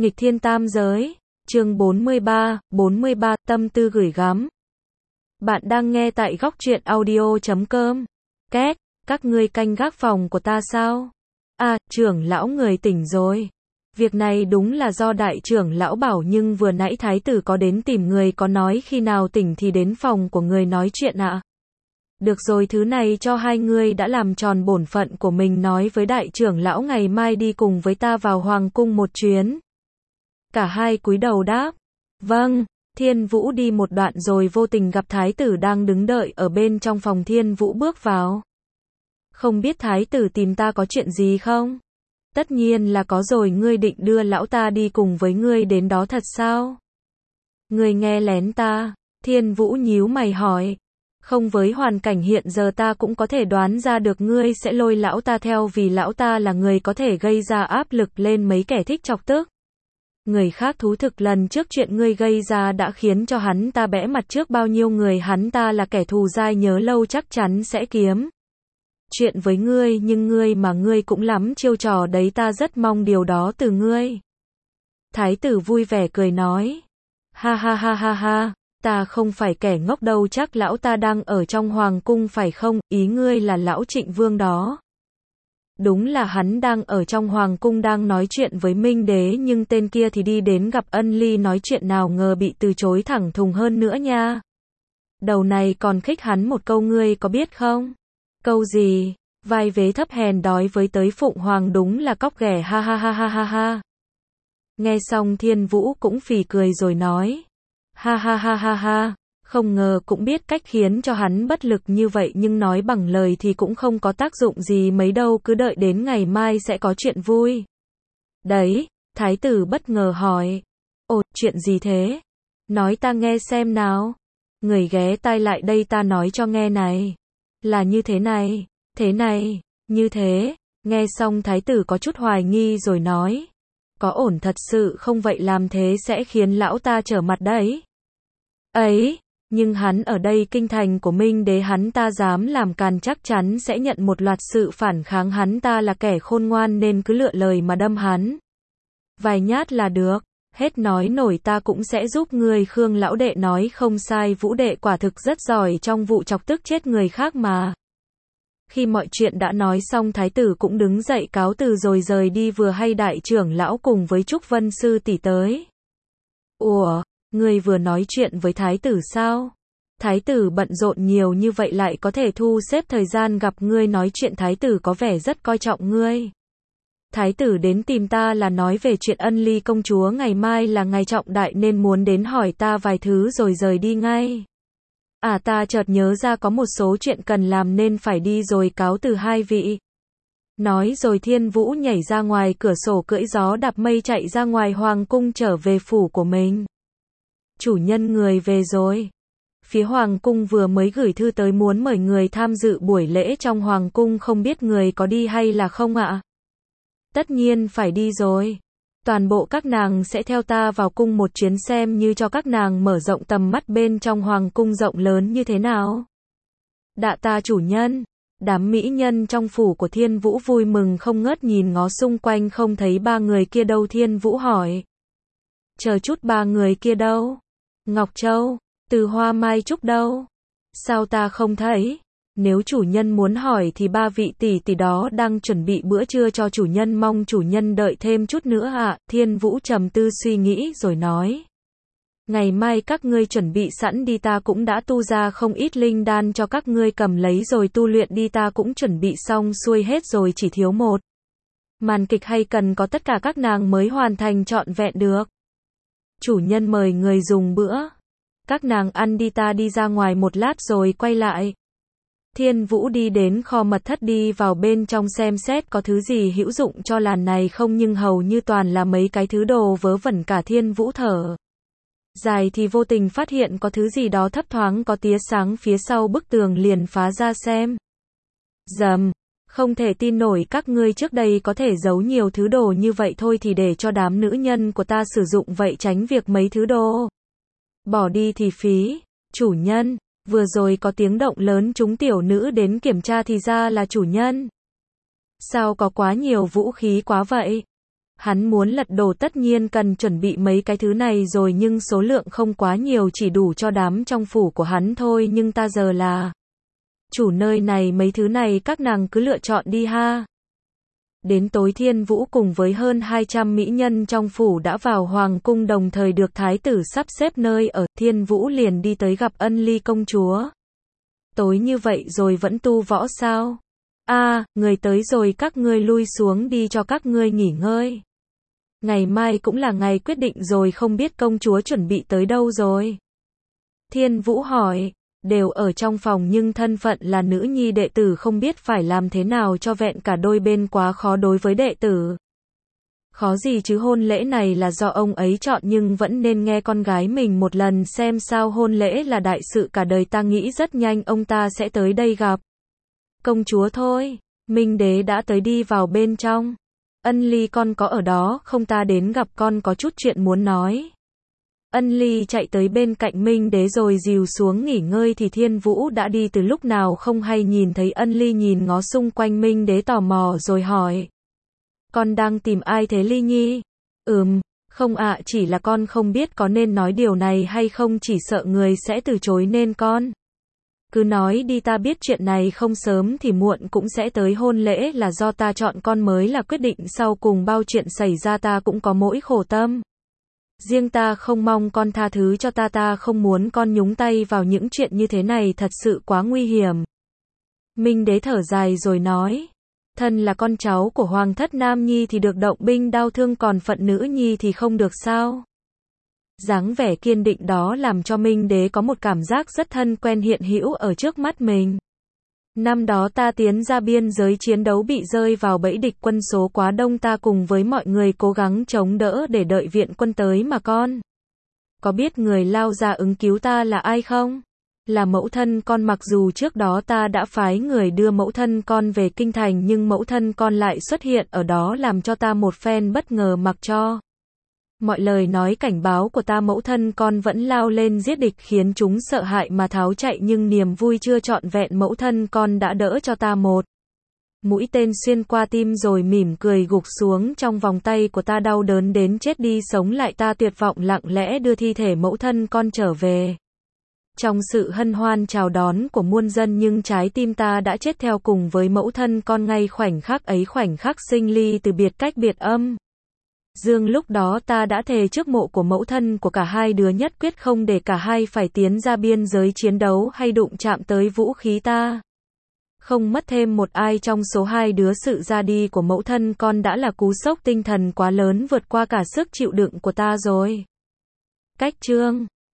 Nghịch thiên tam giới, chương 43, tâm tư gửi gắm. Bạn đang nghe tại góc truyện audio.com. Két, các ngươi canh gác phòng của ta sao? À, trưởng lão người tỉnh rồi. Việc này đúng là do đại trưởng lão bảo, nhưng vừa nãy thái tử có đến tìm người, có nói khi nào tỉnh thì đến phòng của người nói chuyện ạ. Được rồi, thứ này cho hai người đã làm tròn bổn phận của mình, nói với đại trưởng lão ngày mai đi cùng với ta vào hoàng cung một chuyến. Cả hai cúi đầu đáp. Vâng. Thiên Vũ đi một đoạn rồi vô tình gặp thái tử đang đứng đợi ở bên trong phòng. Thiên Vũ bước vào. Không biết thái tử tìm ta có chuyện gì không? Tất nhiên là có rồi, ngươi định đưa lão ta đi cùng với ngươi đến đó thật sao? Ngươi nghe lén ta? Thiên Vũ nhíu mày hỏi. Không, với hoàn cảnh hiện giờ ta cũng có thể đoán ra được ngươi sẽ lôi lão ta theo, vì lão ta là người có thể gây ra áp lực lên mấy kẻ thích chọc tức. Người khác thú thực, lần trước chuyện ngươi gây ra đã khiến cho hắn ta bẽ mặt trước bao nhiêu người, hắn ta là kẻ thù dai, nhớ lâu chắc chắn sẽ kiếm chuyện với ngươi, nhưng ngươi cũng lắm chiêu trò đấy, ta rất mong điều đó từ ngươi. Thái tử vui vẻ cười nói. Ha ha ha ha ha, ta không phải kẻ ngốc đâu, chắc lão ta đang ở trong hoàng cung phải không? Ý ngươi là lão Trịnh Vương đó. Đúng là hắn đang ở trong hoàng cung đang nói chuyện với Minh Đế, nhưng tên kia thì đi đến gặp Ân Ly nói chuyện, nào ngờ bị từ chối thẳng thùng hơn nữa nha. Đầu này còn khích hắn một câu, ngươi có biết không? Câu gì? Vai vế thấp hèn đói với tới Phụng Hoàng, đúng là cóc ghẻ, ha ha ha ha ha ha. Nghe xong Thiên Vũ cũng phì cười rồi nói. Ha ha ha ha ha. Không ngờ cũng biết cách khiến cho hắn bất lực như vậy, nhưng nói bằng lời thì cũng không có tác dụng gì mấy đâu, cứ đợi đến ngày mai sẽ có chuyện vui. Đấy, thái tử bất ngờ hỏi. Ồ, chuyện gì thế? Nói ta nghe xem nào. Người ghé tai lại đây, ta nói cho nghe này. Là như thế này, như thế. Nghe xong thái tử có chút hoài nghi rồi nói. Có ổn thật sự không? Vậy làm thế sẽ khiến lão ta trở mặt đấy. Ấy, nhưng hắn ở đây kinh thành của Minh Đế, hắn ta dám làm càn chắc chắn sẽ nhận một loạt sự phản kháng, hắn ta là kẻ khôn ngoan nên cứ lựa lời mà đâm hắn vài nhát là được. Hết nói nổi, ta cũng sẽ giúp ngươi. Khương lão đệ nói không sai, Vũ đệ quả thực rất giỏi trong vụ chọc tức chết người khác mà. Khi mọi chuyện đã nói xong, thái tử cũng đứng dậy cáo từ rồi rời đi, vừa hay đại trưởng lão cùng với Trúc Vân sư tỷ tới. Ủa, ngươi vừa nói chuyện với thái tử sao? Thái tử bận rộn nhiều như vậy lại có thể thu xếp thời gian gặp ngươi nói chuyện, thái tử có vẻ rất coi trọng ngươi. Thái tử đến tìm ta là nói về chuyện Ân Ly công chúa, ngày mai là ngày trọng đại nên muốn đến hỏi ta vài thứ rồi rời đi ngay. À, ta chợt nhớ ra có một số chuyện cần làm nên phải đi rồi, cáo từ hai vị. Nói rồi Thiên Vũ nhảy ra ngoài cửa sổ, cưỡi gió đạp mây chạy ra ngoài hoàng cung, trở về phủ của mình. Chủ nhân, người về rồi. Phía hoàng cung vừa mới gửi thư tới muốn mời người tham dự buổi lễ trong hoàng cung, không biết người có đi hay là không ạ? Tất nhiên phải đi rồi. Toàn bộ các nàng sẽ theo ta vào cung một chuyến, xem như cho các nàng mở rộng tầm mắt bên trong hoàng cung rộng lớn như thế nào. Đạ ta chủ nhân. Đám mỹ nhân trong phủ của Thiên Vũ vui mừng không ngớt, nhìn ngó xung quanh không thấy ba người kia đâu. Thiên Vũ hỏi. Chờ chút, ba người kia đâu? Ngọc Châu, Từ Hoa, Mai Trúc đâu? Sao ta không thấy? Nếu chủ nhân muốn hỏi thì ba vị tỷ tỷ đó đang chuẩn bị bữa trưa cho chủ nhân, mong chủ nhân đợi thêm chút nữa ạ. Thiên Vũ trầm tư suy nghĩ rồi nói. Ngày mai các ngươi chuẩn bị sẵn đi, ta cũng đã tu ra không ít linh đan cho các ngươi, cầm lấy rồi tu luyện đi, ta cũng chuẩn bị xong xuôi hết rồi, chỉ thiếu một màn kịch hay cần có tất cả các nàng mới hoàn thành trọn vẹn được. Chủ nhân mời người dùng bữa. Các nàng ăn đi, ta đi ra ngoài một lát rồi quay lại. Thiên Vũ đi đến kho mật thất, đi vào bên trong xem xét có thứ gì hữu dụng cho làn này không, nhưng hầu như toàn là mấy cái thứ đồ vớ vẩn. Cả Thiên Vũ thở dài thì vô tình phát hiện có thứ gì đó thấp thoáng có tia sáng phía sau bức tường, liền phá ra xem. Dầm, không thể tin nổi, các ngươi trước đây có thể giấu nhiều thứ đồ như vậy, thôi thì để cho đám nữ nhân của ta sử dụng vậy, tránh việc mấy thứ đồ bỏ đi thì phí. Chủ nhân, vừa rồi có tiếng động lớn, chúng tiểu nữ đến kiểm tra thì ra là chủ nhân. Sao có quá nhiều vũ khí quá vậy? Hắn muốn lật đổ tất nhiên cần chuẩn bị mấy cái thứ này rồi nhưng số lượng không quá nhiều chỉ đủ cho đám trong phủ của hắn thôi nhưng ta giờ là chủ nơi này mấy thứ này các nàng cứ lựa chọn đi ha. Đến tối Thiên Vũ cùng với hơn 200 mỹ nhân trong phủ đã vào hoàng cung đồng thời được thái tử sắp xếp nơi ở, Thiên Vũ liền đi tới gặp Ân Ly công chúa. Tối như vậy rồi vẫn tu võ sao? Người tới rồi các ngươi lui xuống đi cho các ngươi nghỉ ngơi. Ngày mai cũng là ngày quyết định rồi không biết công chúa chuẩn bị tới đâu rồi? Thiên Vũ hỏi, đều ở trong phòng nhưng thân phận là nữ nhi đệ tử không biết phải làm thế nào cho vẹn cả đôi bên quá khó đối với đệ tử. Khó gì chứ hôn lễ này là do ông ấy chọn nhưng vẫn nên nghe con gái mình một lần xem sao hôn lễ là đại sự cả đời ta nghĩ rất nhanh ông ta sẽ tới đây gặp. Công chúa thôi, Minh Đế đã tới đi vào bên trong. Ân Ly con có ở đó không ta đến gặp con có chút chuyện muốn nói. Ân Ly chạy tới bên cạnh Minh Đế rồi dìu xuống nghỉ ngơi thì Thiên Vũ đã đi từ lúc nào không hay nhìn thấy Ân Ly nhìn ngó xung quanh Minh Đế tò mò rồi hỏi. Con đang tìm ai thế Ly Nhi? Không ạ chỉ là con không biết có nên nói điều này hay không chỉ sợ người sẽ từ chối nên con. Cứ nói đi ta biết chuyện này không sớm thì muộn cũng sẽ tới hôn lễ là do ta chọn con mới là quyết định sau cùng bao chuyện xảy ra ta cũng có mỗi khổ tâm. Riêng ta không mong con tha thứ cho ta không muốn con nhúng tay vào những chuyện như thế này thật sự quá nguy hiểm. Minh Đế thở dài rồi nói, thân là con cháu của Hoàng thất Nam Nhi thì được động binh đao thương còn phận nữ nhi thì không được sao? Dáng vẻ kiên định đó làm cho Minh Đế có một cảm giác rất thân quen hiện hữu ở trước mắt mình. Năm đó ta tiến ra biên giới chiến đấu bị rơi vào bẫy địch quân số quá đông ta cùng với mọi người cố gắng chống đỡ để đợi viện quân tới mà con. Có biết người lao ra ứng cứu ta là ai không? Là mẫu thân con mặc dù trước đó ta đã phái người đưa mẫu thân con về kinh thành nhưng mẫu thân con lại xuất hiện ở đó làm cho ta một phen bất ngờ mặc cho. Mọi lời nói cảnh báo của ta mẫu thân con vẫn lao lên giết địch khiến chúng sợ hãi mà tháo chạy nhưng niềm vui chưa trọn vẹn mẫu thân con đã đỡ cho ta một mũi tên xuyên qua tim rồi mỉm cười gục xuống trong vòng tay của ta đau đớn đến chết đi sống lại ta tuyệt vọng lặng lẽ đưa thi thể mẫu thân con trở về. Trong sự hân hoan chào đón của muôn dân nhưng trái tim ta đã chết theo cùng với mẫu thân con ngay khoảnh khắc ấy khoảnh khắc sinh ly từ biệt cách biệt âm. Dương lúc đó ta đã thề trước mộ của mẫu thân của cả hai đứa nhất quyết không để cả hai phải tiến ra biên giới chiến đấu hay đụng chạm tới vũ khí ta. Không mất thêm một ai trong số hai đứa sự ra đi của mẫu thân con đã là cú sốc tinh thần quá lớn vượt qua cả sức chịu đựng của ta rồi. Cách chương